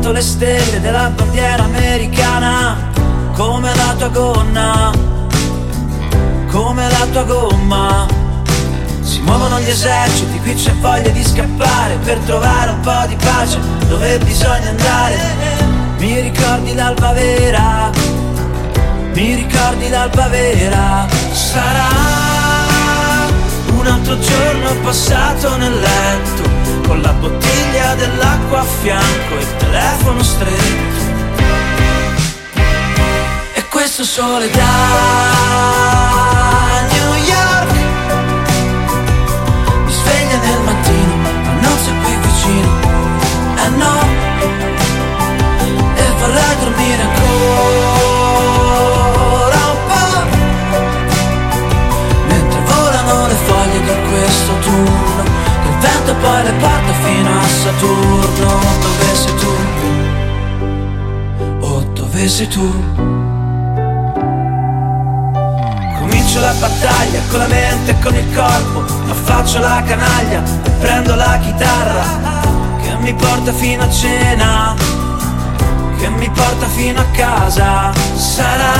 sotto le stelle della bandiera americana, come la tua gonna, come la tua gomma. Si muovono gli eserciti, qui c'è voglia di scappare per trovare un po' di pace dove bisogna andare. Mi ricordi l'alba vera, mi ricordi l'alba vera. Sarà un altro giorno passato nel letto, con la bottiglia dell'acqua a fianco e il telefono stretto. E questo sole da New York mi sveglia nel mattino, ma non sei qui vicino, eh no. E vorrei dormire ancora un po', mentre volano le foglie di questo autunno, che il vento poi le porta fino a Saturno. Dove sei tu? Oh, dove sei tu? Comincio la battaglia con la mente e con il corpo, ma faccio la canaglia e prendo la chitarra che mi porta fino a cena, che mi porta fino a casa. Sarà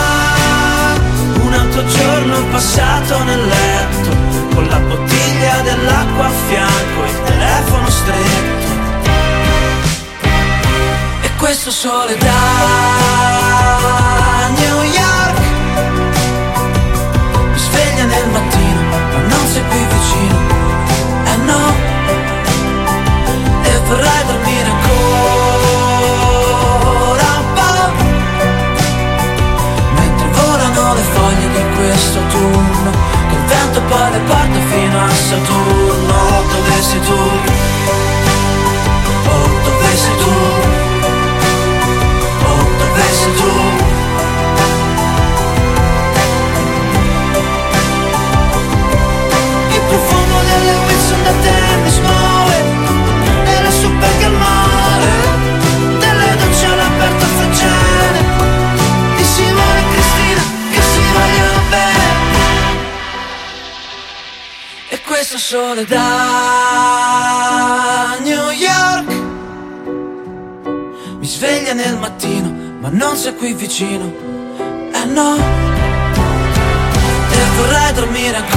un altro giorno passato nel letto, con la bottiglia dell'acqua a fianco e il telefono stretto. E questo sole da New York mi sveglia nel mattino, ma non sei qui vicino, eh no. E vorrei dormire ancora un po', mentre volano le foglie di questo autunno, che il vento poi le porta fino a Saturno. Dove sei tu? Oh, dove sei tu? Oh, dove sei tu? Il profumo delle Wilson da tennis muove, delle super al mare, delle docce all'aperto francese, di Simone e Cristina che si vogliono bene. E questo sole da New York mi sveglia nel mattino, ma non sei qui vicino, eh no. E vorrei dormire ancora